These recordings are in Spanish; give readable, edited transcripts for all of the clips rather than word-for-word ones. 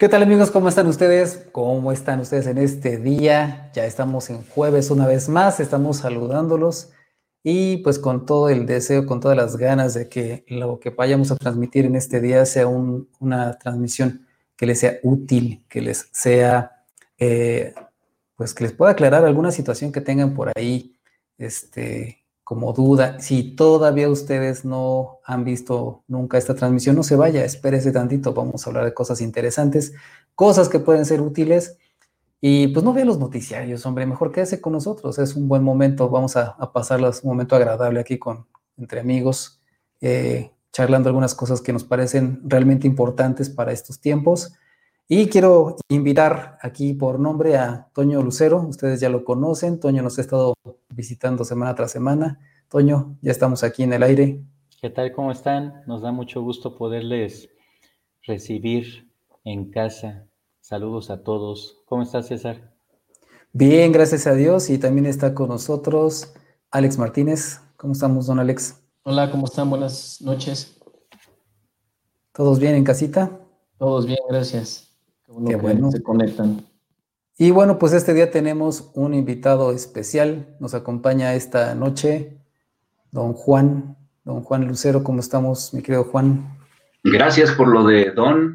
¿Qué tal amigos? ¿Cómo están ustedes? ¿Cómo están ustedes en este día? Ya estamos en jueves una vez más, estamos saludándolos y pues con todo el deseo, con todas las ganas de que lo que vayamos a transmitir en este día sea una transmisión que les sea útil, que les sea, pues que les pueda aclarar alguna situación que tengan por ahí, como duda. Si todavía ustedes no han visto nunca esta transmisión, no se vaya, espérese tantito, vamos a hablar de cosas interesantes, cosas que pueden ser útiles y pues no vea los noticiarios, hombre, mejor quédese con nosotros, es un buen momento, vamos a pasarlas un momento agradable aquí entre amigos, charlando algunas cosas que nos parecen realmente importantes para estos tiempos. Y quiero invitar aquí por nombre a Toño Lucero, ustedes ya lo conocen, Toño nos ha estado visitando semana tras semana. Toño, ya estamos aquí en el aire. ¿Qué tal? ¿Cómo están? Nos da mucho gusto poderles recibir en casa. Saludos a todos. ¿Cómo estás, César? Bien, gracias a Dios. Y también está con nosotros Alex Martínez. ¿Cómo estamos, don Alex? Hola, ¿cómo están? Buenas noches. ¿Todos bien en casita? Todos bien, gracias. Qué Qué bueno que se conectan. Y bueno, pues este día tenemos un invitado especial. Nos acompaña esta noche don Juan Lucero. ¿Cómo estamos, mi querido Juan? Gracias por lo de Don.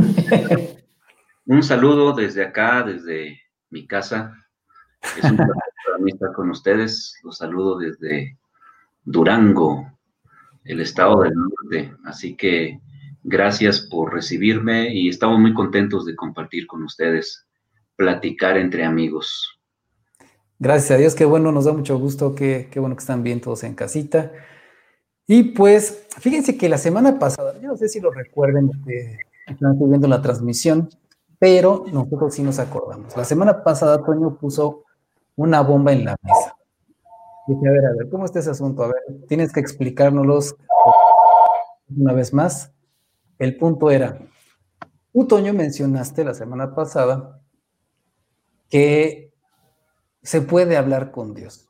Un saludo desde acá, desde mi casa. Es un placer para mí estar con ustedes. Los saludo desde Durango, el estado del norte. Así que gracias por recibirme y estamos muy contentos de compartir con ustedes, platicar entre amigos. Gracias a Dios, qué bueno, nos da mucho gusto, qué bueno que están bien todos en casita. Y pues, fíjense que la semana pasada, yo no sé si lo recuerden, están viendo la transmisión, pero nosotros sí nos acordamos. La semana pasada Toño puso una bomba en la mesa. Dije, a ver, ¿cómo está ese asunto? A ver, tienes que explicárnoslos una vez más. El punto era, tú, Toño, mencionaste la semana pasada que se puede hablar con Dios.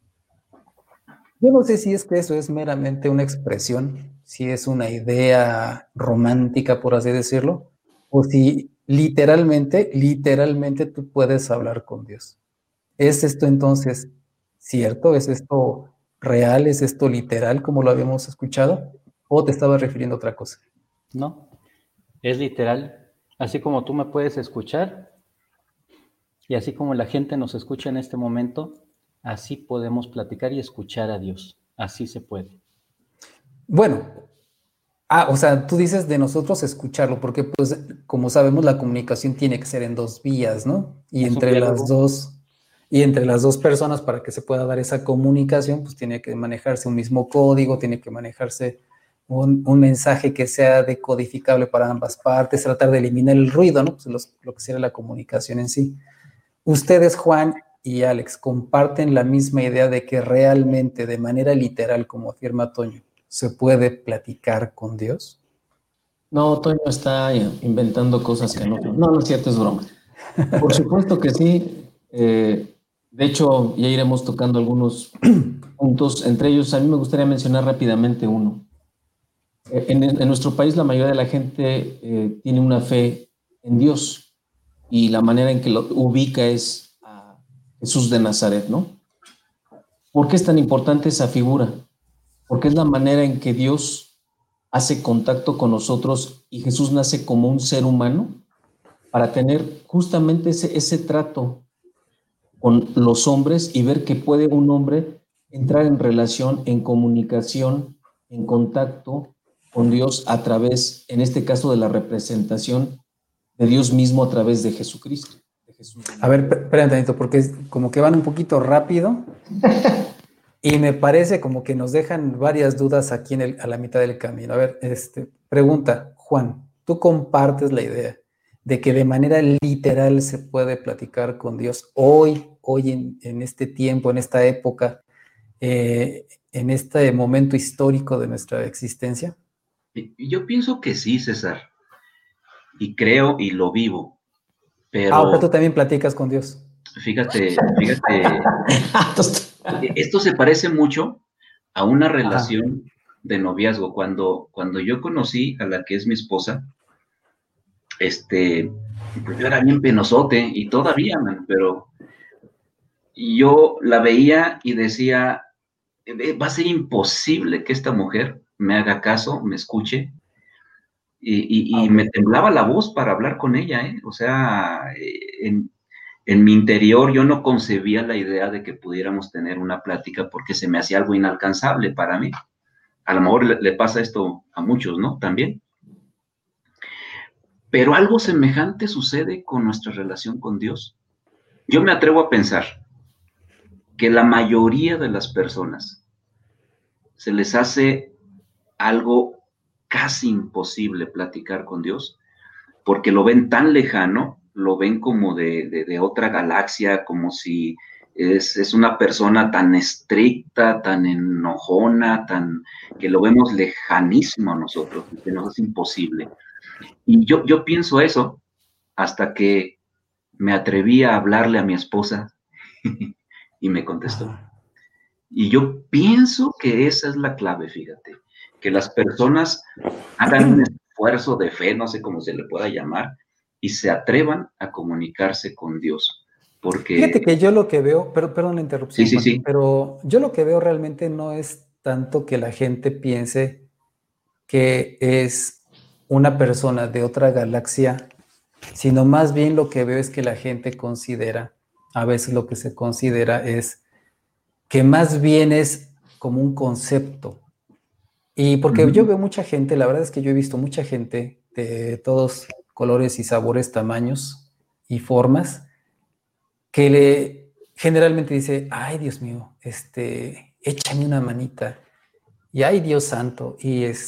Yo no sé si es que eso es meramente una expresión, si es una idea romántica, por así decirlo, o si literalmente tú puedes hablar con Dios. ¿Es esto entonces cierto? ¿Es esto real? ¿Es esto literal como lo habíamos escuchado? ¿O te estabas refiriendo a otra cosa? No, es literal. Así como tú me puedes escuchar y así como la gente nos escucha en este momento, así podemos platicar y escuchar a Dios. Así se puede. Bueno, o sea, tú dices de nosotros escucharlo, porque pues como sabemos la comunicación tiene que ser en dos vías, ¿no? Y Es un entre las diálogo. dos, personas para que se pueda dar esa comunicación, pues tiene que manejarse un mismo código, tiene que manejarse un mensaje que sea decodificable para ambas partes, tratar de eliminar el ruido, ¿no? Pues lo que sería la comunicación en sí. Ustedes, Juan y Alex, comparten la misma idea de que realmente, de manera literal, como afirma Toño, ¿se puede platicar con Dios? No, Toño está inventando cosas que no. No es cierto, es broma. Por supuesto que sí. De hecho, ya iremos tocando algunos puntos. Entre ellos, a mí me gustaría mencionar rápidamente uno. En nuestro país, la mayoría de la gente tiene una fe en Dios y la manera en que lo ubica es a Jesús de Nazaret, ¿no? ¿Por qué es tan importante esa figura? Porque es la manera en que Dios hace contacto con nosotros y Jesús nace como un ser humano para tener justamente ese trato con los hombres y ver que puede un hombre entrar en relación, en comunicación, en contacto con Dios a través, en este caso, de la representación de Dios mismo a través de Jesucristo. De Jesús. A ver, espérame tantito, porque es como que van un poquito rápido y me parece como que nos dejan varias dudas aquí a la mitad del camino. A ver, pregunta, Juan, ¿tú compartes la idea de que de manera literal se puede platicar con Dios hoy en este tiempo, en esta época, en este momento histórico de nuestra existencia? Yo pienso que sí, César, y creo y lo vivo, O sea, tú pero también platicas con Dios. fíjate, esto se parece mucho a una relación de noviazgo. Cuando yo conocí a la que es mi esposa, pues yo era bien penosote y todavía, man, pero yo la veía y decía, va a ser imposible que esta mujer me haga caso, me escuche, y me temblaba la voz para hablar con ella, ¿eh? O sea, en mi interior yo no concebía la idea de que pudiéramos tener una plática porque se me hacía algo inalcanzable para mí. A lo mejor le pasa esto a muchos, ¿no? También. Pero algo semejante sucede con nuestra relación con Dios. Yo me atrevo a pensar que la mayoría de las personas se les hace algo casi imposible platicar con Dios, porque lo ven tan lejano, lo ven como de otra galaxia, como si es una persona tan estricta, tan enojona, que lo vemos lejanísimo a nosotros, que nos es imposible. Y yo pienso eso hasta que me atreví a hablarle a mi esposa y me contestó. Y yo pienso que esa es la clave, fíjate, que las personas hagan un esfuerzo de fe, no sé cómo se le pueda llamar, y se atrevan a comunicarse con Dios. Porque... Fíjate que yo lo que veo, perdón la interrupción, sí, Juan, sí. pero yo lo que veo realmente no es tanto que la gente piense que es una persona de otra galaxia, sino más bien lo que veo es que la gente considera, a veces lo que se considera es que más bien es como un concepto. Y porque yo veo mucha gente, la verdad es que yo he visto mucha gente de todos colores y sabores, tamaños y formas, que generalmente dice, ay Dios mío, échame una manita, y ay Dios santo,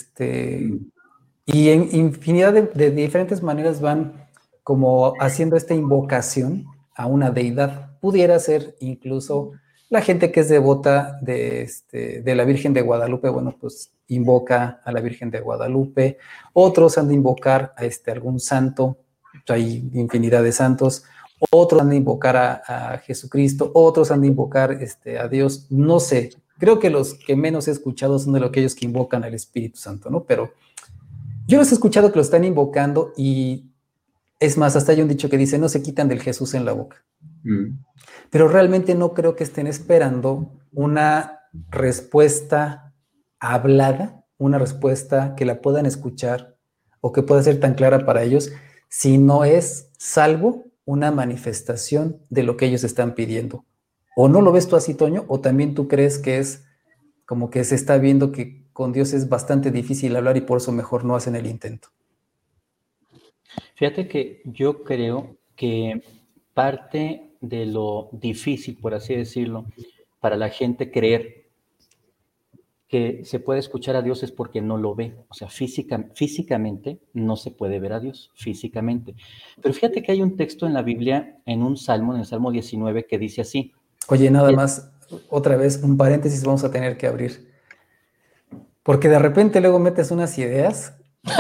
y en infinidad de diferentes maneras van como haciendo esta invocación a una deidad. Pudiera ser incluso la gente que es devota de la Virgen de Guadalupe, bueno, pues invoca a la Virgen de Guadalupe. Otros han de invocar a algún santo, hay infinidad de santos. Otros han de invocar a Jesucristo, otros han de invocar a Dios, no sé. Creo que los que menos he escuchado son de aquellos que invocan al Espíritu Santo, ¿no? Pero yo los he escuchado que lo están invocando y es más, hasta hay un dicho que dice, no se quitan del Jesús en la boca. Pero realmente no creo que estén esperando una respuesta hablada, una respuesta que la puedan escuchar o que pueda ser tan clara para ellos, si no es salvo una manifestación de lo que ellos están pidiendo. ¿O no lo ves tú así, Toño? ¿O también tú crees que es como que se está viendo que con Dios es bastante difícil hablar y por eso mejor no hacen el intento? Fíjate que yo creo que parte de lo difícil, por así decirlo, para la gente creer que se puede escuchar a Dios es porque no lo ve. O sea, físicamente no se puede ver a Dios, físicamente. Pero fíjate que hay un texto en la Biblia, en un salmo, en el Salmo 19, que dice así. Oye, nada más, otra vez, un paréntesis vamos a tener que abrir. Porque de repente luego metes unas ideas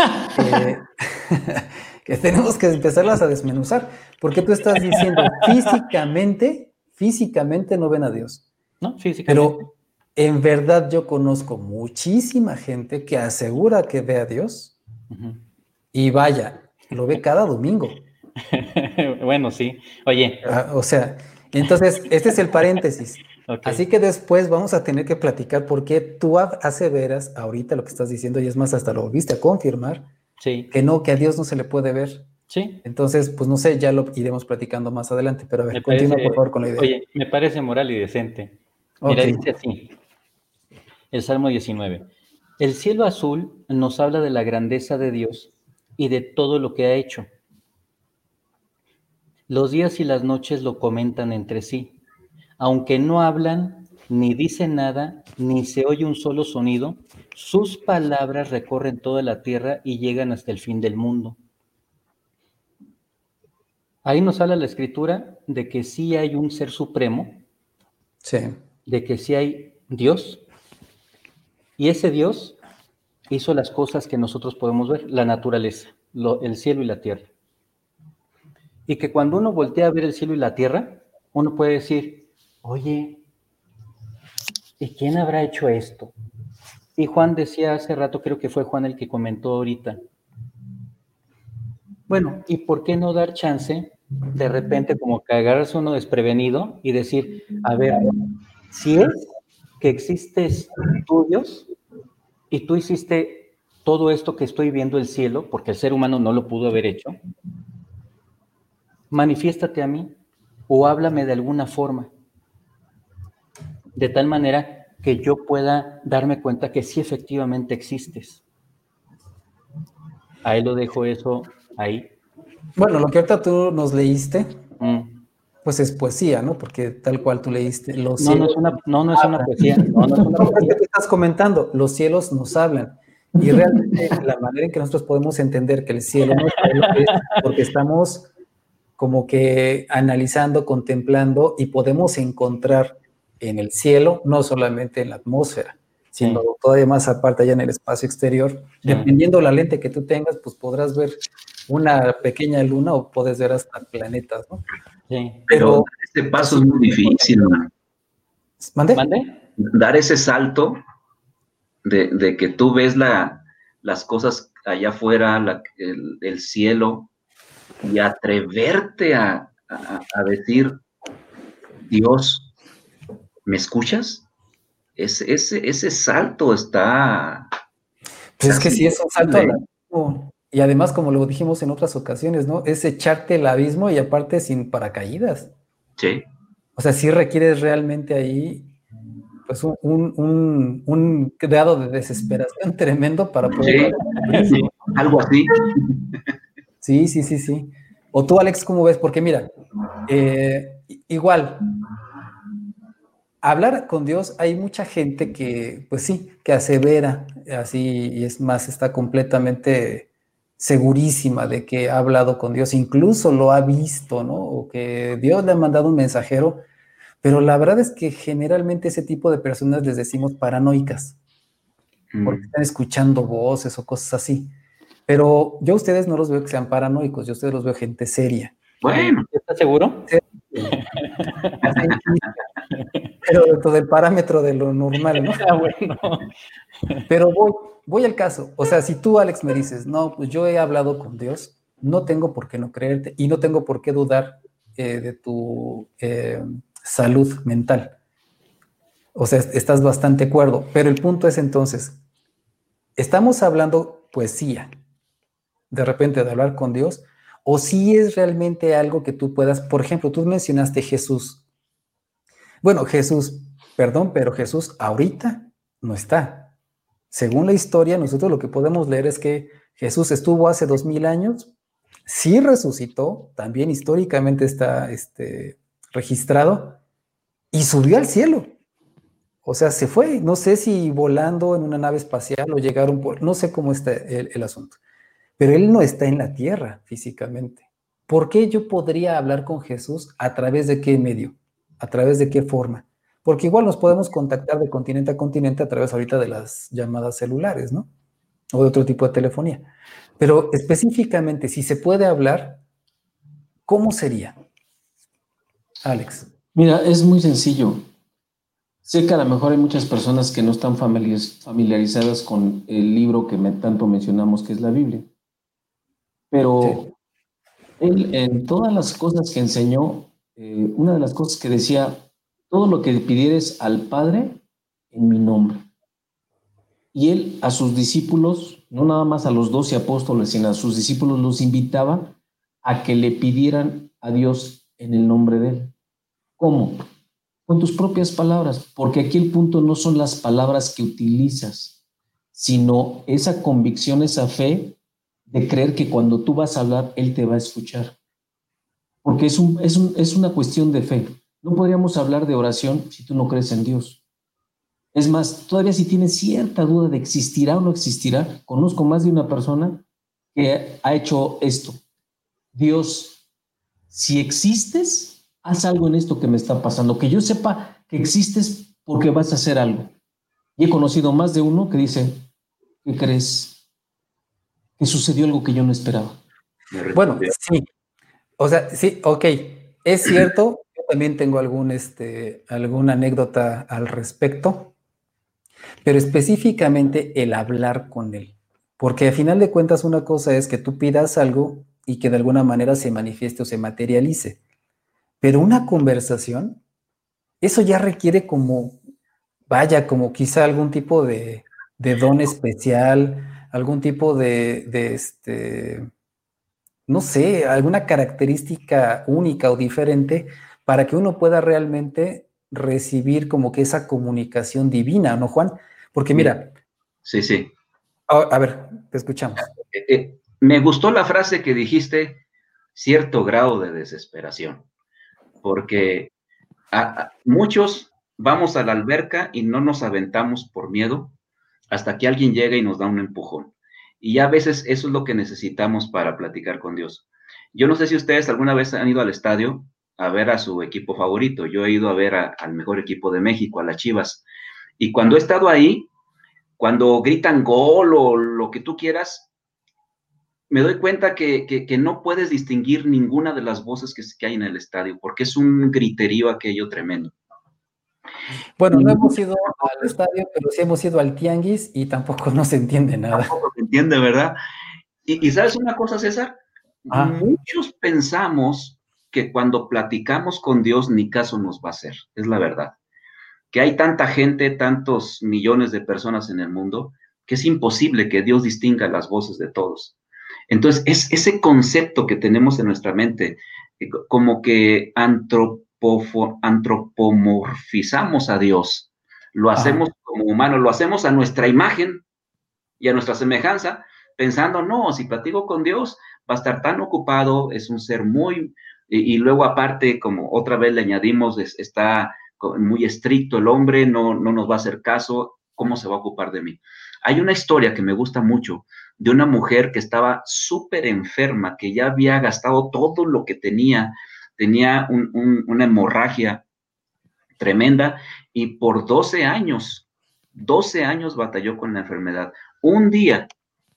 que tenemos que empezarlas a desmenuzar. Porque tú estás diciendo, físicamente no ven a Dios. No, físicamente. Pero en verdad yo conozco muchísima gente que asegura que ve a Dios y vaya, lo ve cada domingo. Bueno, sí. Oye. O sea, entonces, este es el paréntesis. Okay. Así que después vamos a tener que platicar por qué tú aseveras ahorita lo que estás diciendo, y es más, hasta lo volviste a confirmar, sí, que no, que a Dios no se le puede ver. Sí. Entonces, pues no sé, ya lo iremos platicando más adelante, pero a ver, continúa por favor con la idea. Oye, me parece moral y decente. Mira, dice así, el Salmo 19. El cielo azul nos habla de la grandeza de Dios y de todo lo que ha hecho. Los días y las noches lo comentan entre sí. Aunque no hablan, ni dicen nada, ni se oye un solo sonido, sus palabras recorren toda la tierra y llegan hasta el fin del mundo. Ahí nos habla la Escritura de que sí hay un ser supremo, sí, de que sí hay Dios, y ese Dios hizo las cosas que nosotros podemos ver, la naturaleza, el cielo y la tierra. Y que cuando uno voltea a ver el cielo y la tierra, uno puede decir, oye, ¿y quién habrá hecho esto? Y Juan decía hace rato, creo que fue Juan el que comentó ahorita, Bueno, ¿y por qué no dar chance de repente como que agarrarse uno desprevenido y decir, a ver, si es que existes tú, Dios, y tú hiciste todo esto que estoy viendo el cielo, porque el ser humano no lo pudo haber hecho, manifiéstate a mí o háblame de alguna forma, de tal manera que yo pueda darme cuenta que sí efectivamente existes. Ahí lo dejo eso ahí. Bueno, lo que ahorita tú nos leíste, Mm. pues es poesía, ¿no? Porque tal cual tú leíste, los No, no cielos es una, no es una hablan. poesía, no es una No, es que poesía. tú estás comentando, los cielos nos hablan. Y realmente la manera en que nosotros podemos entender que el cielo nos habla es porque estamos como que analizando, contemplando y podemos encontrar en el cielo, no solamente en la atmósfera, sino Sí, todavía más aparte allá en el espacio exterior. sí, Dependiendo la lente que tú tengas, pues podrás ver una pequeña luna o puedes ver hasta planetas, ¿no? sí. Pero Pero dar ese paso así, es muy difícil, man. ¿mande? ¿Mande? Dar ese salto de que tú ves las cosas allá afuera, el cielo, y atreverte a decir, Dios, ¿me escuchas? Ese salto está Pues es que casi sí es un salto al imposible, ¿eh? abismo. Y además, como lo dijimos en otras ocasiones, ¿no? Es echarte el abismo y aparte sin paracaídas. Sí, O sea, sí requieres realmente ahí, pues, un grado de desesperación tremendo para poder dar sí, ese brinco. Sí. algo así. Sí, sí, sí, sí. O tú, Alex, ¿cómo ves? Porque mira, igual, hablar con Dios, hay mucha gente que, pues sí, que asevera así y es más, está completamente segurísima de que ha hablado con Dios, incluso lo ha visto, ¿no? O que Dios le ha mandado un mensajero, pero la verdad es que generalmente ese tipo de personas les decimos paranoicas, porque Mm. están escuchando voces o cosas así. Pero yo a ustedes no los veo que sean paranoicos, yo a ustedes los veo gente seria. Bueno, ¿Estás seguro? Seria, no científica, pero dentro del parámetro de lo normal, ¿no? Ah, bueno. Pero voy al caso. O sea, si tú, Alex, me dices, no, pues yo he hablado con Dios, no tengo por qué no creerte y no tengo por qué dudar de tu salud mental. O sea, estás bastante cuerdo. Pero el punto es entonces, ¿estamos hablando poesía de repente de hablar con Dios? ¿O si es realmente algo que tú puedas, por ejemplo, tú mencionaste Jesús? Bueno, Jesús, perdón, pero Jesús ahorita no está. Según la historia, nosotros lo que podemos leer es que Jesús estuvo hace 2000 años, sí resucitó, también históricamente está registrado, y subió al cielo. O sea, se fue, no sé si volando en una nave espacial o llegaron por, no sé cómo está el asunto, pero él no está en la tierra físicamente. ¿Por qué yo podría hablar con Jesús? ¿A través de qué medio? ¿A través de qué forma? Porque igual nos podemos contactar de continente a continente a través ahorita de las llamadas celulares, ¿no? O de otro tipo de telefonía. Pero específicamente, si se puede hablar, ¿cómo sería, Alex? Mira, es muy sencillo. Sé que a lo mejor hay muchas personas que no están familiarizadas con el libro que tanto mencionamos, que es la Biblia, Sí. pero él en todas las cosas que enseñó, una de las cosas que decía, todo lo que pidieres al Padre en mi nombre. Y él a sus discípulos, no nada más a los 12 apóstoles, sino a sus discípulos los invitaba a que le pidieran a Dios en el nombre de él. ¿Cómo? Con tus propias palabras, porque aquí el punto no son las palabras que utilizas, sino esa convicción, esa fe de creer que cuando tú vas a hablar, Él te va a escuchar. Porque es una cuestión de fe. No podríamos hablar de oración si tú no crees en Dios. Es más, todavía si tienes cierta duda de existirá o no existirá, conozco más de una persona que ha hecho esto. Dios, si existes, haz algo en esto que me está pasando, que yo sepa que existes porque vas a hacer algo. Y he conocido más de uno que dice, ¿qué crees? Que sucedió algo que yo no esperaba. me Bueno, respondió. sí. O sea, sí, ok. Es cierto, yo también tengo alguna anécdota al respecto, pero específicamente el hablar con él. Porque a final de cuentas una cosa es que tú pidas algo y que de alguna manera se manifieste o se materialice. Pero una conversación, eso ya requiere como, vaya, como quizá algún tipo de don especial, algún tipo no sé, alguna característica única o diferente para que uno pueda realmente recibir como que esa comunicación divina, ¿no, Juan? Porque mira, sí, sí. A ver, te escuchamos. Me gustó la frase que dijiste, cierto grado de desesperación, porque muchos vamos a la alberca y no nos aventamos por miedo hasta que alguien llega y nos da un empujón. Y a veces eso es lo que necesitamos para platicar con Dios. Yo no sé si ustedes alguna vez han ido al estadio a ver a su equipo favorito. Yo he ido a ver al mejor equipo de México, a las Chivas. Y cuando he estado ahí, cuando gritan gol o lo que tú quieras, me doy cuenta que no puedes distinguir ninguna de las voces que hay en el estadio, porque es un griterío aquello tremendo. Bueno, no hemos ido al estadio, pero sí hemos ido al tianguis y tampoco no se entiende nada. Tampoco se entiende, ¿verdad? Y ¿sabes una cosa, César? Muchos pensamos que cuando platicamos con Dios ni caso nos va a hacer, es la verdad. Que hay tanta gente, tantos millones de personas en el mundo, que es imposible que Dios distinga las voces de todos. Entonces, es ese concepto que tenemos en nuestra mente, como que antropomorfizamos a Dios, lo hacemos como humano, lo hacemos a nuestra imagen y a nuestra semejanza, pensando, no, si platico con Dios, va a estar tan ocupado, es un ser muy, y luego aparte, como otra vez le añadimos, está muy estricto el hombre, no nos va a hacer caso, ¿cómo se va a ocupar de mí? Hay una historia que me gusta mucho de una mujer que estaba súper enferma, que ya había gastado todo lo que tenía una hemorragia tremenda y por 12 años batalló con la enfermedad. Un día,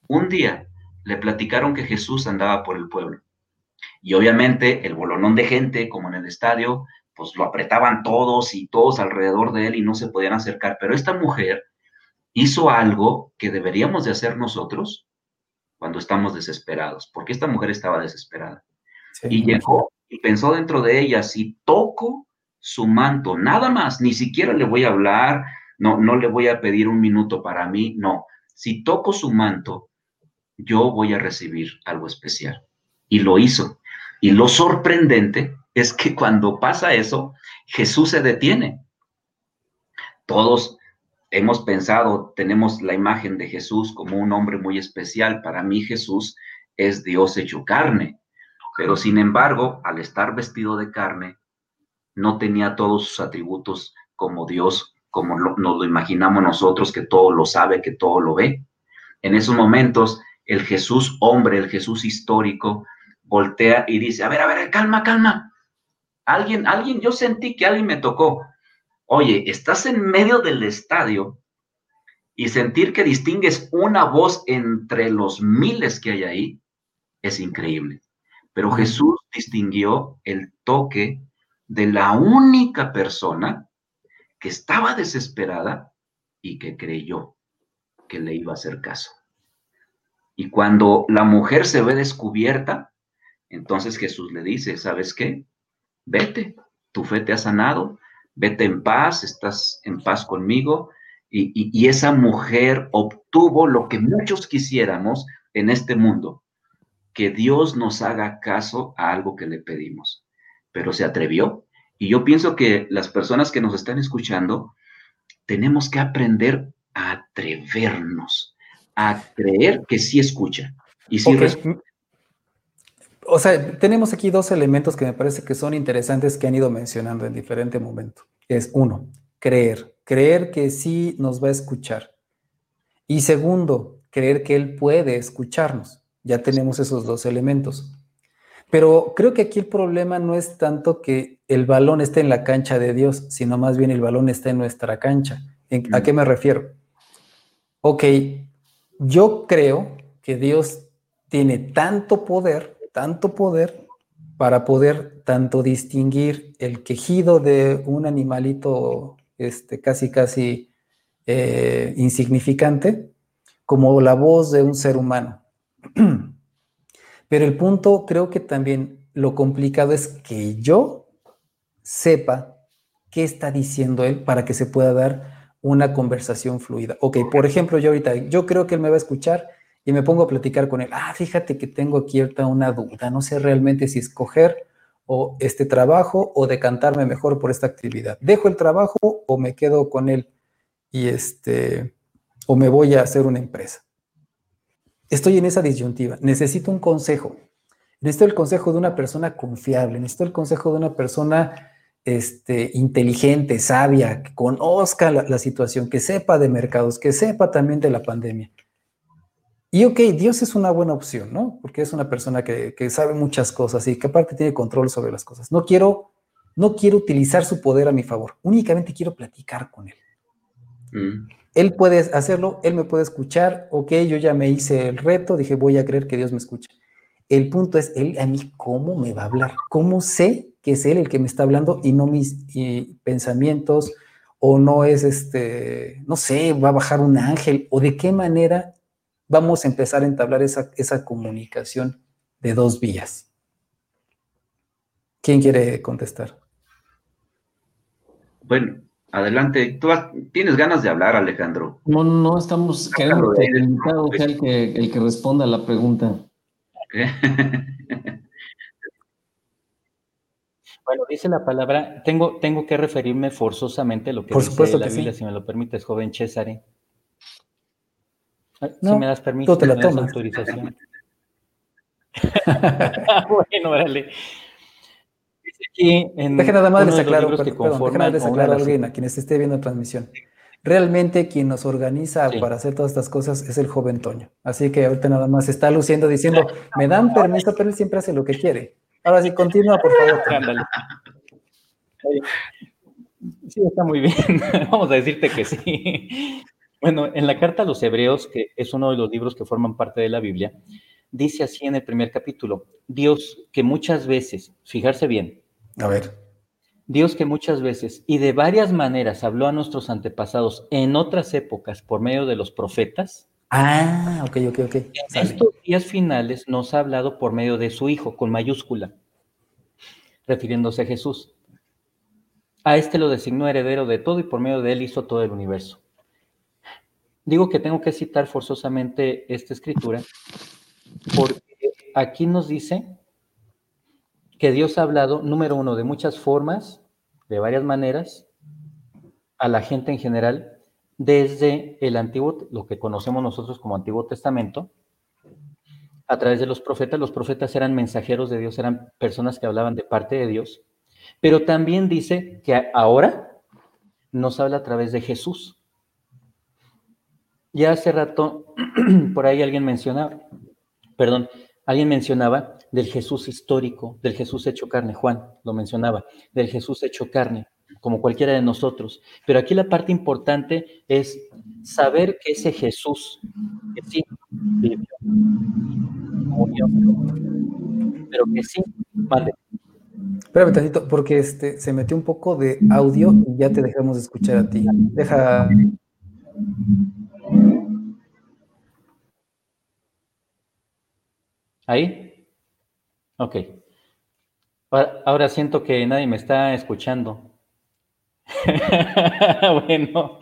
le platicaron que Jesús andaba por el pueblo. Y obviamente el bolonón de gente, como en el estadio, pues lo apretaban todos y todos alrededor de él y no se podían acercar. Pero esta mujer hizo algo que deberíamos de hacer nosotros cuando estamos desesperados, porque esta mujer estaba desesperada. Sí, y llegó y pensó dentro de ella, si toco su manto, nada más, ni siquiera le voy a hablar, no le voy a pedir un minuto para mí, no. Si toco su manto, yo voy a recibir algo especial. Y lo hizo. Y lo sorprendente es que cuando pasa eso, Jesús se detiene. Todos hemos pensado, tenemos la imagen de Jesús como un hombre muy especial. Para mí Jesús es Dios hecho carne. Pero sin embargo, al estar vestido de carne, no tenía todos sus atributos como Dios, como nos lo imaginamos nosotros, que todo lo sabe, que todo lo ve. En esos momentos, el Jesús hombre, el Jesús histórico, voltea y dice, a ver, calma. Alguien, yo sentí que alguien me tocó. Oye, estás en medio del estadio y sentir que distingues una voz entre los miles que hay ahí, es increíble. Pero Jesús distinguió el toque de la única persona que estaba desesperada y que creyó que le iba a hacer caso. Y cuando la mujer se ve descubierta, entonces Jesús le dice, ¿sabes qué? Vete, tu fe te ha sanado, vete en paz, estás en paz conmigo. Y esa mujer obtuvo lo que muchos quisiéramos en este mundo, que Dios nos haga caso a algo que le pedimos. Pero se atrevió. Y yo pienso que las personas que nos están escuchando, tenemos que aprender a atrevernos, a creer que sí escucha. Y sí responde. O sea, tenemos aquí dos elementos que me parece que son interesantes que han ido mencionando en diferente momento. Es uno, creer que sí nos va a escuchar. Y segundo, creer que Él puede escucharnos. Ya tenemos esos dos elementos. Pero creo que aquí el problema no es tanto que el balón esté en la cancha de Dios, sino más bien el balón está en nuestra cancha. ¿A qué me refiero? Ok, yo creo que Dios tiene tanto poder para poder tanto distinguir el quejido de un animalito casi insignificante como la voz de un ser humano. Pero el punto, creo que también lo complicado es que yo sepa qué está diciendo él para que se pueda dar una conversación fluida. Ok, por ejemplo, yo creo que él me va a escuchar y me pongo a platicar con él. Fíjate que tengo aquí ahorita una duda, no sé realmente si escoger o este trabajo o decantarme mejor por esta actividad. ¿Dejo el trabajo o me quedo con él y o me voy a hacer una empresa? Estoy en esa disyuntiva, necesito un consejo. Necesito el consejo de una persona confiable, necesito el consejo de una persona inteligente, sabia, que conozca la situación, que sepa de mercados, que sepa también de la pandemia. Y ok, Dios es una buena opción, ¿no? Porque es una persona que sabe muchas cosas y que aparte tiene control sobre las cosas. No quiero utilizar su poder a mi favor, únicamente quiero platicar con él. Él puede hacerlo, él me puede escuchar, ok, yo ya me hice el reto, dije voy a creer que Dios me escucha. El punto es, él a mí, ¿cómo me va a hablar? ¿Cómo sé que es él el que me está hablando y no mis pensamientos? O no es no sé, va a bajar un ángel, o de qué manera vamos a empezar a entablar esa comunicación de dos vías. ¿Quién quiere contestar? Bueno, adelante. Tú tienes ganas de hablar, Alejandro. No estamos, queremos que el invitado sea el que responda a la pregunta. Bueno, dice la palabra, tengo que referirme forzosamente a lo que Por dice supuesto la que Biblia, sí. si me lo permites, joven César. No, si me das permiso, tú te la me das tomas. autorización. Bueno, órale. Dice aquí en Deje nada más uno les de los aclaro, libros que perdón, deje nada más conforman les o una de aclaro a las... alguien, a quienes esté viendo transmisión. Realmente quien nos organiza Sí. para hacer todas estas cosas es el joven Toño. Así que ahorita nada más está luciendo diciendo, me dan permiso, pero él siempre hace lo que quiere. Ahora sí, continúa, por favor, Toño. Ándale. Sí, está muy bien. Vamos a decirte que sí. Bueno, en la carta a los Hebreos, que es uno de los libros que forman parte de la Biblia, dice así en el primer capítulo, Dios que muchas veces, fijarse bien, A ver. Dios que muchas veces y de varias maneras habló a nuestros antepasados en otras épocas por medio de los profetas, Ok. en Sale. estos días finales nos ha hablado por medio de su Hijo, con mayúscula, refiriéndose a Jesús. A este lo designó heredero de todo y por medio de él hizo todo el universo. Digo que tengo que citar forzosamente esta escritura porque aquí nos dice que Dios ha hablado, número uno, de muchas formas, de varias maneras, a la gente en general, desde el Antiguo, lo que conocemos nosotros como Antiguo Testamento, a través de los profetas. Los profetas eran mensajeros de Dios, eran personas que hablaban de parte de Dios, pero también dice que ahora nos habla a través de Jesús. Ya hace rato, por ahí alguien mencionaba del Jesús histórico, del Jesús hecho carne, Juan lo mencionaba, del Jesús hecho carne, como cualquiera de nosotros. Pero aquí la parte importante es saber que ese Jesús, que sí vivió, murió, pero que sí, vale. Espérame tantito, porque se metió un poco de audio y ya te dejamos de escuchar a ti. Deja. ¿Ahí? Ok. Ahora siento que nadie me está escuchando. Bueno,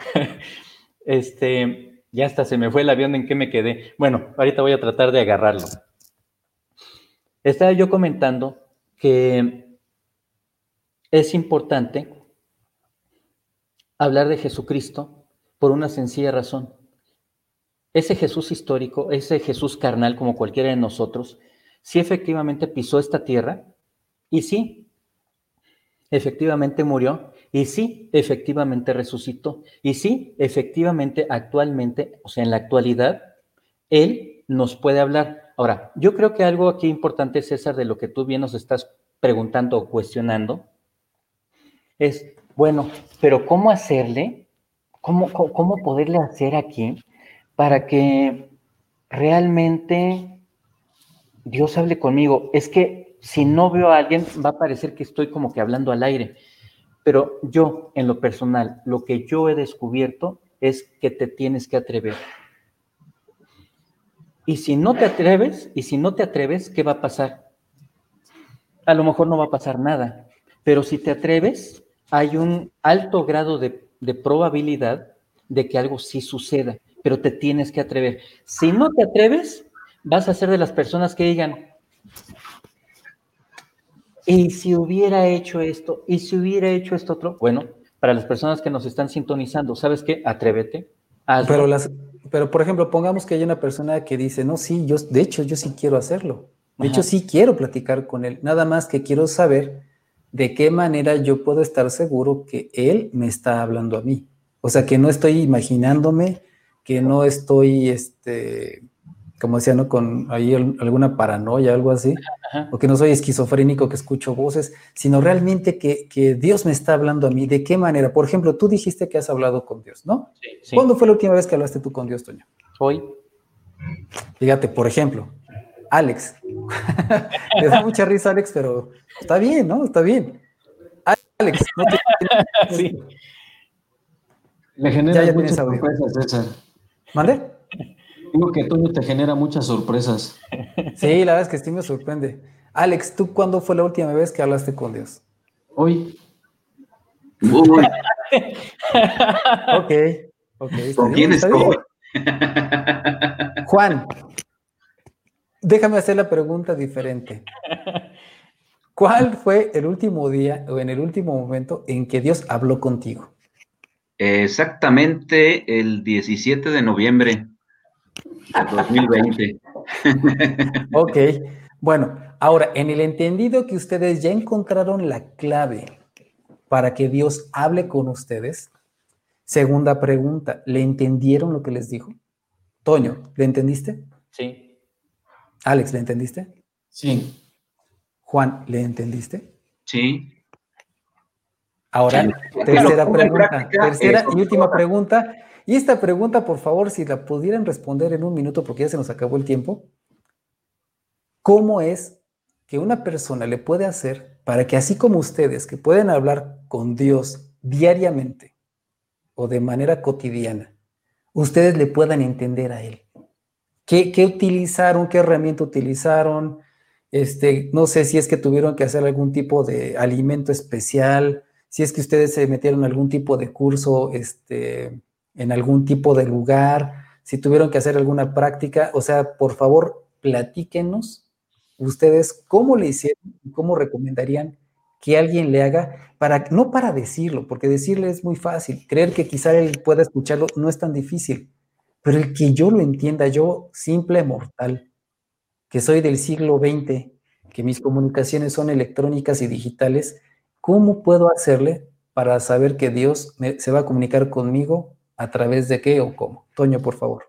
ya hasta se me fue el avión en que me quedé. Bueno, ahorita voy a tratar de agarrarlo. Estaba yo comentando que es importante hablar de Jesucristo por una sencilla razón. Ese Jesús histórico, ese Jesús carnal como cualquiera de nosotros, sí efectivamente pisó esta tierra y sí, efectivamente murió y sí, efectivamente resucitó y sí, efectivamente actualmente, o sea, en la actualidad, Él nos puede hablar. Ahora, yo creo que algo aquí importante, César, de lo que tú bien nos estás preguntando o cuestionando, es, bueno, pero ¿cómo hacerle? ¿Cómo poderle hacer aquí para que realmente Dios hable conmigo? Es que si no veo a alguien, va a parecer que estoy como que hablando al aire. Pero yo, en lo personal, lo que yo he descubierto es que te tienes que atrever. Y si no te atreves, ¿qué va a pasar? A lo mejor no va a pasar nada, pero si te atreves, hay un alto grado de probabilidad de que algo sí suceda, pero te tienes que atrever. Si no te atreves, vas a ser de las personas que digan, ¿y si hubiera hecho esto? ¿Y si hubiera hecho esto otro? Bueno, para las personas que nos están sintonizando, ¿sabes qué? Atrévete, hazlo. Pero, por ejemplo, pongamos que hay una persona que dice, no, sí, de hecho, yo sí quiero hacerlo. De Ajá. hecho, sí quiero platicar con él. Nada más que quiero saber de qué manera yo puedo estar seguro que él me está hablando a mí. O sea, que no estoy imaginándome, que no estoy, como decía, ¿no? Con ahí alguna paranoia, algo así. Ajá. O que no soy esquizofrénico, que escucho voces, sino realmente que Dios me está hablando a mí. ¿De qué manera? Por ejemplo, tú dijiste que has hablado con Dios, ¿no? Sí, sí. ¿Cuándo fue la última vez que hablaste tú con Dios, Toño? Hoy. Fíjate, por ejemplo, Alex. Me da mucha risa, Alex, pero está bien, ¿no? Está bien. Alex, no te... Sí. Le genera Ya muchas tienes audio. sorpresas, César. ¿Mande? Digo que Toño te genera muchas sorpresas. Sí, la verdad es que sí me sorprende. Alex, ¿tú cuándo fue la última vez que hablaste con Dios? Hoy. Uy, Ok, está ¿con bien, quién está bien. estoy? Juan, déjame hacer la pregunta diferente. ¿Cuál fue el último día o en el último momento en que Dios habló contigo? Exactamente el 17 de noviembre de 2020. Ok, bueno, ahora, en el entendido que ustedes ya encontraron la clave para que Dios hable con ustedes, segunda pregunta, ¿le entendieron lo que les dijo? Toño, ¿le entendiste? Sí. Alex, ¿le entendiste? Sí. Juan, ¿le entendiste? Sí. Ahora, Que lo tercera ponga en pregunta, práctica, tercera y sobre todo última pregunta. Y esta pregunta, por favor, si la pudieran responder en un minuto, porque ya se nos acabó el tiempo. ¿Cómo es que una persona le puede hacer para que así como ustedes, que pueden hablar con Dios diariamente o de manera cotidiana, ustedes le puedan entender a Él? ¿Qué utilizaron? ¿Qué herramienta utilizaron? No sé si es que tuvieron que hacer algún tipo de alimento especial, si es que ustedes se metieron en algún tipo de curso, en algún tipo de lugar, si tuvieron que hacer alguna práctica. O sea, por favor, platíquenos ustedes cómo le hicieron y cómo recomendarían que alguien le haga, no para decirlo, porque decirle es muy fácil, creer que quizá él pueda escucharlo no es tan difícil, pero el que yo lo entienda, yo, simple mortal, que soy del siglo XX, que mis comunicaciones son electrónicas y digitales, ¿cómo puedo hacerle para saber que Dios se va a comunicar conmigo a través de qué o cómo? Toño, por favor.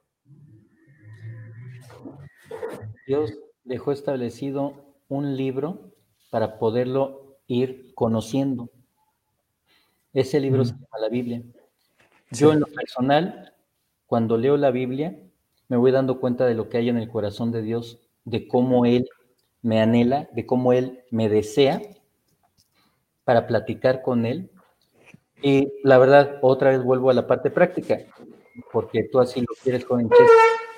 Dios dejó establecido un libro para poderlo ir conociendo. Ese libro se llama la Biblia. Yo, en Sí. lo personal, cuando leo la Biblia, me voy dando cuenta de lo que hay en el corazón de Dios, de cómo Él me anhela, de cómo Él me desea para platicar con Él. Y la verdad, otra vez vuelvo a la parte práctica, porque tú así lo quieres, joven Chester.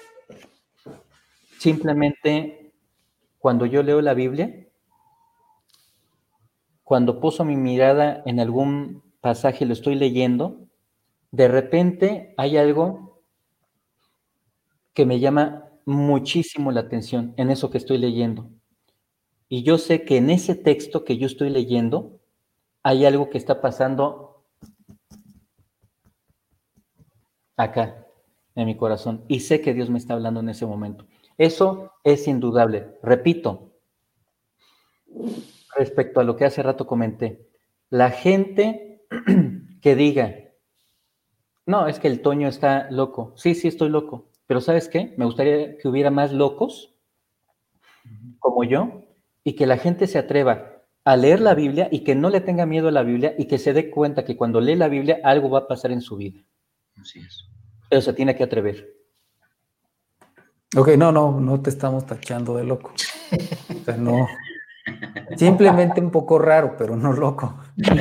Simplemente, cuando yo leo la Biblia, cuando poso mi mirada en algún pasaje, lo estoy leyendo, de repente hay algo que me llama muchísimo la atención en eso que estoy leyendo. Y yo sé que en ese texto que yo estoy leyendo hay algo que está pasando acá, en mi corazón. Y sé que Dios me está hablando en ese momento. Eso es indudable. Repito, respecto a lo que hace rato comenté, la gente que diga, no, es que el Toño está loco. Sí, sí, estoy loco. Pero ¿sabes qué? Me gustaría que hubiera más locos como yo y que la gente se atreva a leer la Biblia y que no le tenga miedo a la Biblia y que se dé cuenta que cuando lee la Biblia algo va a pasar en su vida. Así es. Pero se tiene que atrever. Ok, no te estamos tachando de loco. O sea, no. Simplemente un poco raro, pero no loco.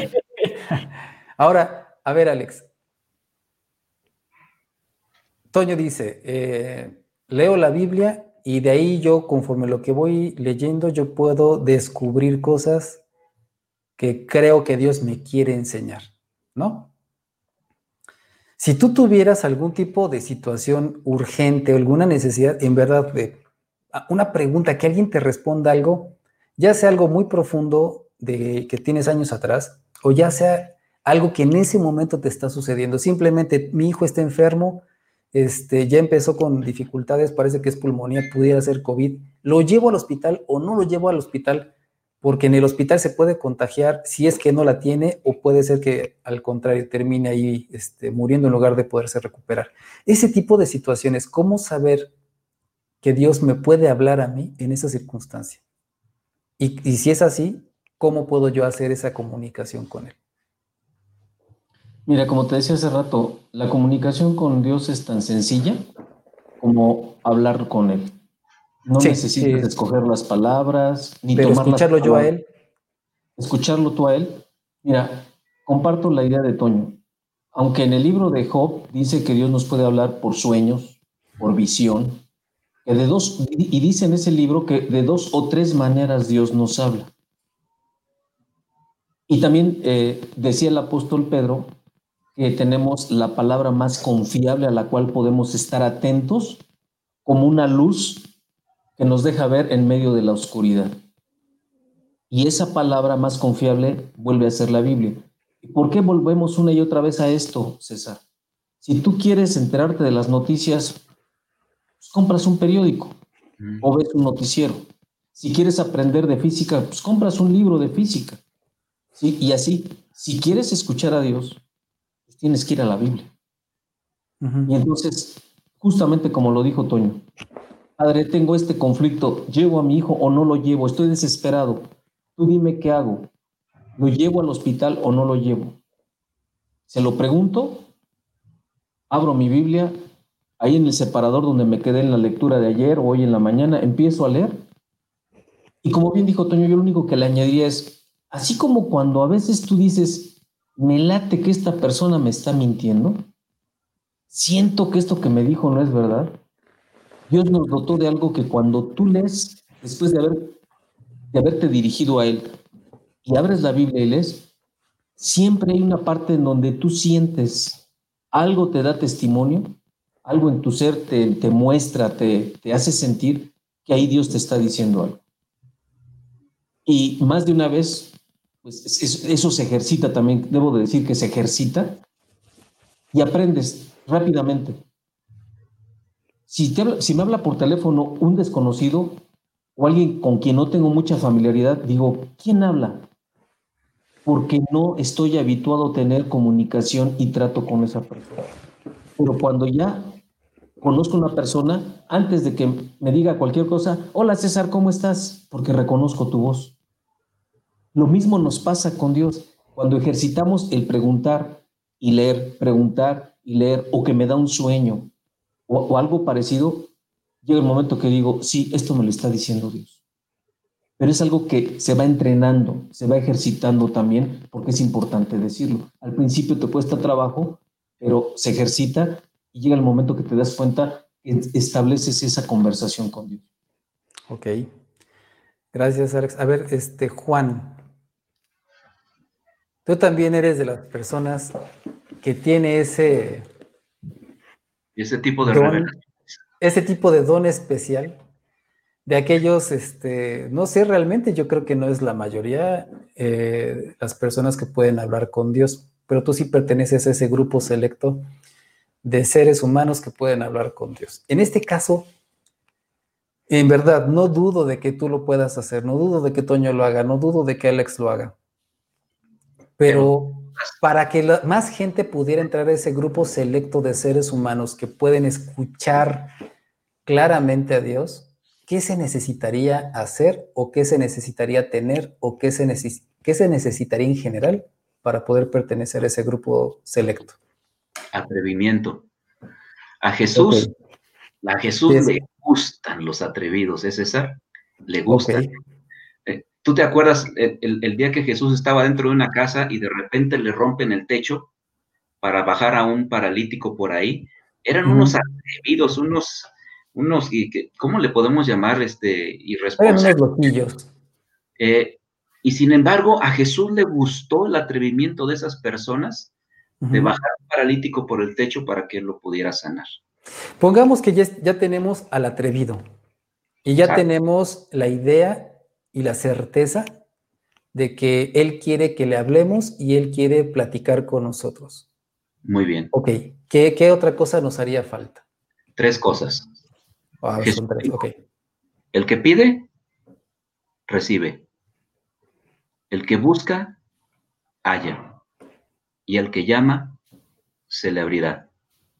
Ahora, a ver, Alex. Toño dice, leo la Biblia y de ahí yo, conforme lo que voy leyendo, yo puedo descubrir cosas que creo que Dios me quiere enseñar, ¿no? Si tú tuvieras algún tipo de situación urgente, alguna necesidad, en verdad, de una pregunta, que alguien te responda algo, ya sea algo muy profundo de que tienes años atrás, o ya sea algo que en ese momento te está sucediendo. Simplemente mi hijo está enfermo, ya empezó con dificultades, parece que es pulmonía, pudiera ser COVID. ¿Lo llevo al hospital o no lo llevo al hospital? Porque en el hospital se puede contagiar si es que no la tiene, o puede ser que al contrario termine ahí muriendo en lugar de poderse recuperar. Ese tipo de situaciones, ¿cómo saber que Dios me puede hablar a mí en esa circunstancia? Y si es así, ¿cómo puedo yo hacer esa comunicación con Él? Mira, como te decía hace rato, la comunicación con Dios es tan sencilla como hablar con Él. No Sí, necesitas escoger las palabras, ni pero tomar las escucharlo yo a palabras. Él. Escucharlo tú a Él. Mira, comparto la idea de Toño. Aunque en el libro de Job dice que Dios nos puede hablar por sueños, por visión, que y dice en ese libro que de 2 o 3 maneras Dios nos habla. Y también decía el apóstol Pedro que tenemos la palabra más confiable a la cual podemos estar atentos, como una luz que nos deja ver en medio de la oscuridad. Y esa palabra más confiable vuelve a ser la Biblia. ¿Por qué volvemos una y otra vez a esto, César? Si tú quieres enterarte de las noticias, pues compras un periódico o ves un noticiero. Si quieres aprender de física, pues compras un libro de física. ¿Sí? Y así, si quieres escuchar a Dios, pues tienes que ir a la Biblia. Y entonces, justamente como lo dijo Toño, Padre, tengo este conflicto, ¿llevo a mi hijo o no lo llevo? Estoy desesperado. Tú dime qué hago. ¿Lo llevo al hospital o no lo llevo? Se lo pregunto, abro mi Biblia, ahí en el separador donde me quedé en la lectura de ayer o hoy en la mañana, empiezo a leer. Y como bien dijo Toño, yo lo único que le añadiría es, así como cuando a veces tú dices, me late que esta persona me está mintiendo, siento que esto que me dijo no es verdad. Dios nos dotó de algo que cuando tú lees, después de haberte dirigido a Él, y abres la Biblia y lees, siempre hay una parte en donde tú sientes, algo te da testimonio, algo en tu ser te muestra, te hace sentir que ahí Dios te está diciendo algo. Y más de una vez, pues eso se ejercita también, debo de decir que se ejercita y aprendes rápidamente. Si me habla por teléfono un desconocido o alguien con quien no tengo mucha familiaridad, digo, ¿quién habla? Porque no estoy habituado a tener comunicación y trato con esa persona. Pero cuando ya conozco a una persona, antes de que me diga cualquier cosa, hola César, ¿cómo estás? Porque reconozco tu voz. Lo mismo nos pasa con Dios. Cuando ejercitamos el preguntar y leer, o que me da un sueño, o algo parecido, llega el momento que digo, sí, esto me lo está diciendo Dios. Pero es algo que se va entrenando, se va ejercitando también, porque es importante decirlo. Al principio te cuesta trabajo, pero se ejercita y llega el momento que te das cuenta que estableces esa conversación con Dios. Ok. Gracias, Alex. A ver, Juan, tú también eres de las personas que tiene ese tipo de don, revelación. ese tipo de don especial, de aquellos, no sé realmente, yo creo que no es la mayoría las personas que pueden hablar con Dios, pero tú sí perteneces a ese grupo selecto de seres humanos que pueden hablar con Dios. En este caso, en verdad, no dudo de que tú lo puedas hacer, no dudo de que Toño lo haga, no dudo de que Alex lo haga, pero para que más gente pudiera entrar a ese grupo selecto de seres humanos que pueden escuchar claramente a Dios, ¿qué se necesitaría hacer o qué se necesitaría tener o qué se necesitaría en general para poder pertenecer a ese grupo selecto? Atrevimiento. A Jesús Sí, le gustan los atrevidos, ¿es César? Le ok. gustan. ¿Tú te acuerdas el día que Jesús estaba dentro de una casa y de repente le rompen el techo para bajar a un paralítico por ahí? Eran unos atrevidos, ¿cómo le podemos llamar, Eran irresponsables? unos loquillos. Y sin embargo, a Jesús le gustó el atrevimiento de esas personas de Ujú. bajar un paralítico por el techo para que él lo pudiera sanar. Pongamos que ya tenemos al atrevido y ya ¿Sabes? tenemos la idea y la certeza de que él quiere que le hablemos y él quiere platicar con nosotros. Muy bien. Ok, ¿qué otra cosa nos haría falta? 3 cosas. Jesús Son 3, dijo, ok. el que pide, recibe. El que busca, halla. Y el que llama, se le abrirá.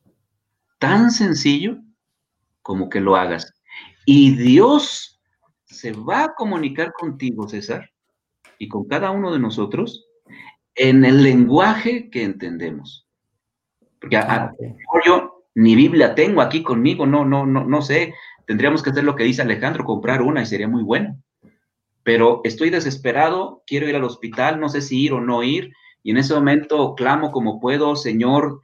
Tan sencillo como que lo hagas. Y Dios se va a comunicar contigo, César, y con cada uno de nosotros en el lenguaje que entendemos. Porque Ok. yo ni Biblia tengo aquí conmigo, no sé. Tendríamos que hacer lo que dice Alejandro, comprar una y sería muy bueno. Pero estoy desesperado, quiero ir al hospital, no sé si ir o no ir, y en ese momento clamo como puedo, Señor,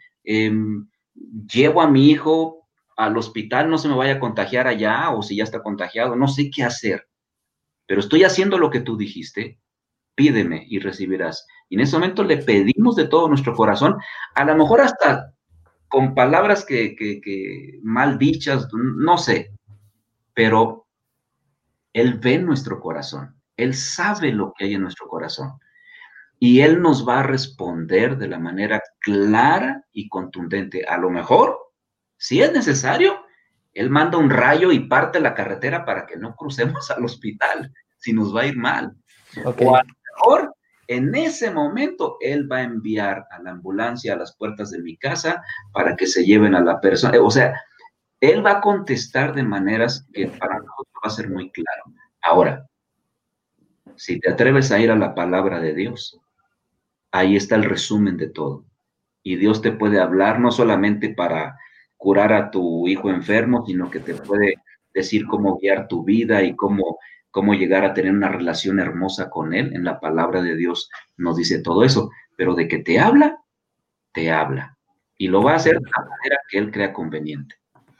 llevo a mi hijo al hospital, no se me vaya a contagiar allá, o si ya está contagiado, no sé qué hacer, pero estoy haciendo lo que tú dijiste, pídeme y recibirás. Y en ese momento le pedimos de todo nuestro corazón, a lo mejor hasta con palabras que mal dichas, no sé, pero Él ve nuestro corazón, Él sabe lo que hay en nuestro corazón y Él nos va a responder de la manera clara y contundente. A lo mejor, si es necesario, Él manda un rayo y parte la carretera para que no crucemos al hospital, si nos va a ir mal. Ok. O a lo mejor, en ese momento, Él va a enviar a la ambulancia a las puertas de mi casa para que se lleven a la persona. O sea, Él va a contestar de maneras que para nosotros va a ser muy claro. Ahora, si te atreves a ir a la palabra de Dios, ahí está el resumen de todo. Y Dios te puede hablar no solamente para curar a tu hijo enfermo, sino que te puede decir cómo guiar tu vida y cómo llegar a tener una relación hermosa con Él. En la palabra de Dios nos dice todo eso. Pero de que te habla, te habla. Y lo va a hacer de la manera que Él crea conveniente.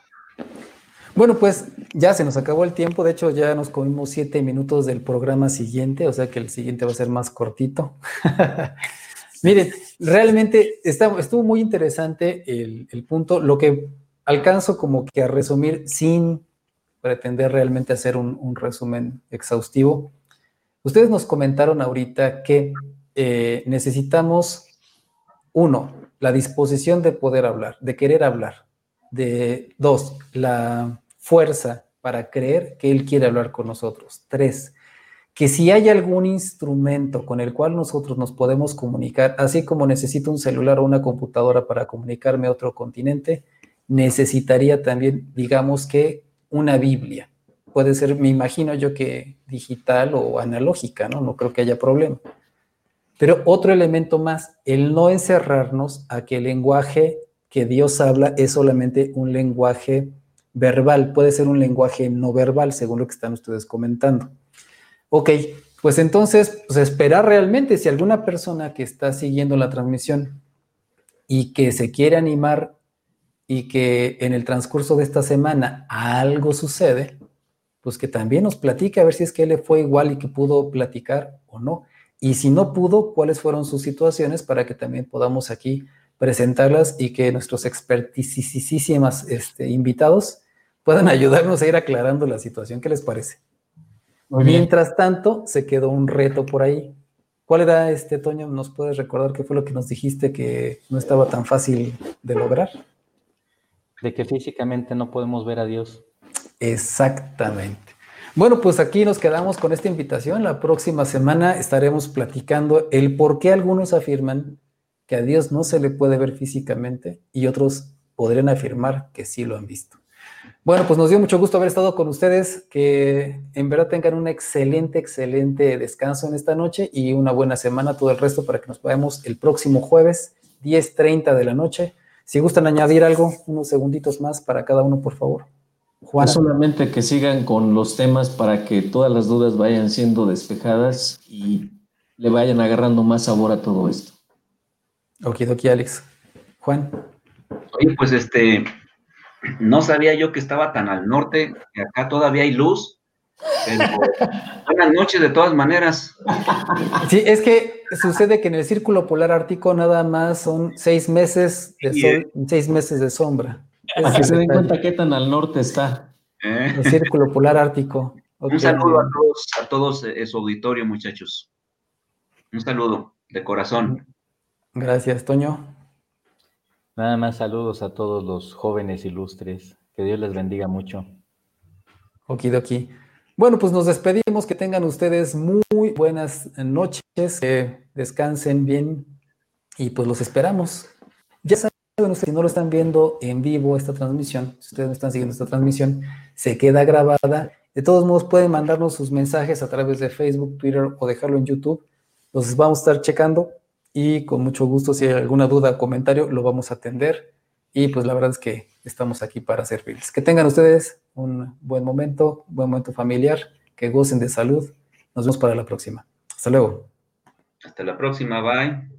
Bueno, pues ya se nos acabó el tiempo. De hecho, ya nos comimos 7 minutos del programa siguiente, o sea que el siguiente va a ser más cortito. Miren, realmente estuvo muy interesante el punto. Lo que alcanzo como que a resumir sin pretender realmente hacer un resumen exhaustivo. Ustedes nos comentaron ahorita que necesitamos, uno, la disposición de poder hablar, de querer hablar. Dos, la fuerza para creer que Él quiere hablar con nosotros. Tres, que si hay algún instrumento con el cual nosotros nos podemos comunicar, así como necesito un celular o una computadora para comunicarme a otro continente, necesitaría también, digamos que, una Biblia. Puede ser, me imagino yo que digital o analógica, ¿no? No creo que haya problema. Pero otro elemento más, el no encerrarnos a que el lenguaje que Dios habla es solamente un lenguaje verbal, puede ser un lenguaje no verbal, según lo que están ustedes comentando. Ok, pues entonces, pues esperar realmente, si alguna persona que está siguiendo la transmisión y que se quiere animar y que en el transcurso de esta semana algo sucede, pues que también nos platique a ver si es que le fue igual y que pudo platicar o no. Y si no pudo, cuáles fueron sus situaciones para que también podamos aquí presentarlas y que nuestros expertisísimos invitados puedan ayudarnos a ir aclarando la situación. ¿Qué les parece? Muy bien. Mientras tanto, se quedó un reto por ahí. ¿Cuál era Toño? ¿Nos puedes recordar qué fue lo que nos dijiste que no estaba tan fácil de lograr? De que físicamente no podemos ver a Dios. Exactamente. Bueno, pues aquí nos quedamos con esta invitación. La próxima semana estaremos platicando el por qué algunos afirman que a Dios no se le puede ver físicamente y otros podrían afirmar que sí lo han visto. Bueno, pues nos dio mucho gusto haber estado con ustedes, que en verdad tengan un excelente descanso en esta noche y una buena semana todo el resto para que nos veamos el próximo jueves, 10:30 de la noche. Si gustan añadir algo, unos segunditos más para cada uno, por favor. Juan. Pues solamente que sigan con los temas para que todas las dudas vayan siendo despejadas y le vayan agarrando más sabor a todo esto. Okidoki, Alex. Juan. Oye, pues No sabía yo que estaba tan al norte, que acá todavía hay luz, pero buenas noches de todas maneras. Sí, es que sucede que en el círculo polar ártico nada más son 6 meses de sol, 6 meses de sombra. Para que se den cuenta qué tan al norte está. El círculo polar ártico. Un saludo a todos su auditorio, muchachos. Un saludo de corazón. Gracias, Toño. Nada más saludos a todos los jóvenes ilustres. Que Dios les bendiga mucho. Okidoki. Bueno, pues nos despedimos. Que tengan ustedes muy buenas noches. Que descansen bien. Y pues los esperamos. Ya saben ustedes, si no lo están viendo en vivo esta transmisión, si ustedes no están siguiendo esta transmisión, se queda grabada. De todos modos, pueden mandarnos sus mensajes a través de Facebook, Twitter o dejarlo en YouTube. Los vamos a estar checando y con mucho gusto, si hay alguna duda o comentario, lo vamos a atender. Y pues la verdad es que estamos aquí para servirles. Que tengan ustedes un buen momento familiar, que gocen de salud. Nos vemos para la próxima. Hasta luego. Hasta la próxima, bye.